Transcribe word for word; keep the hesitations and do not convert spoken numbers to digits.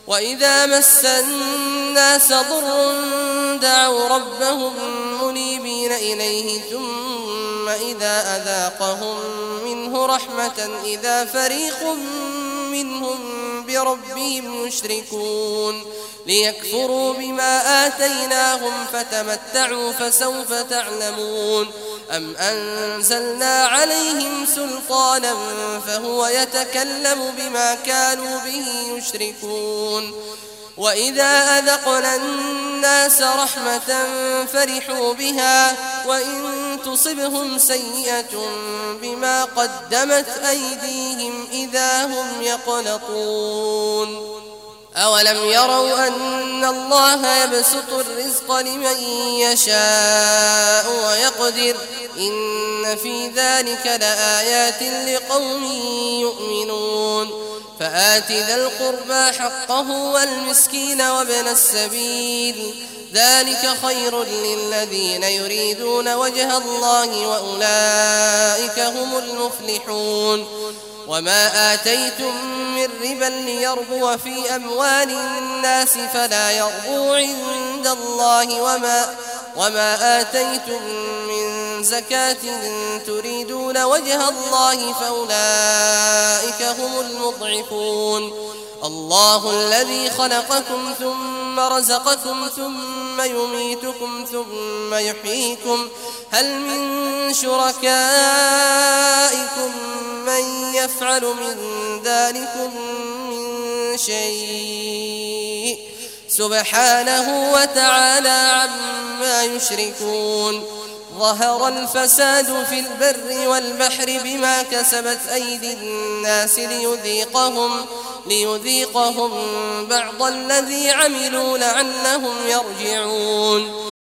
وإذا مس الناس ضر دعوا ربهم منيبين إليه ثم إذا أذاقهم منه رحمة إذا فريق منهم بربهم يشركون ليكفروا بما آتيناهم فتمتعوا فسوف تعلمون أم أنزلنا عليهم سلطانا فهو يتكلم بما كانوا به يشركون وإذا أذقنا الناس رحمة فرحوا بها وإن تصبهم سيئة بما قدمت أيديهم إذا هم يقنطون أولم يروا أن الله يبسط الرزق لمن يشاء ويقدر إن في ذلك لآيات لقوم يؤمنون فآت ذا القربى حقه والمسكين وابن السبيل ذلك خير للذين يريدون وجه الله وأولئك هم المفلحون وما آتيتم من ربا ليربو في أموال الناس فلا يربو عند الله وما, وما آتيتم من زكاة تريدون وجه الله فأولئك هم المضعفون الله الذي خلقكم ثم رزقكم ثم يميتكم ثم يحييكم هل من شركائكم من يفعل من ذلكم من شيء سبحانه وتعالى عما يشركون ظهر الفساد في البر والبحر بما كسبت أيدي الناس ليذيقهم, ليذيقهم بعض الذي عملوا لعلهم يرجعون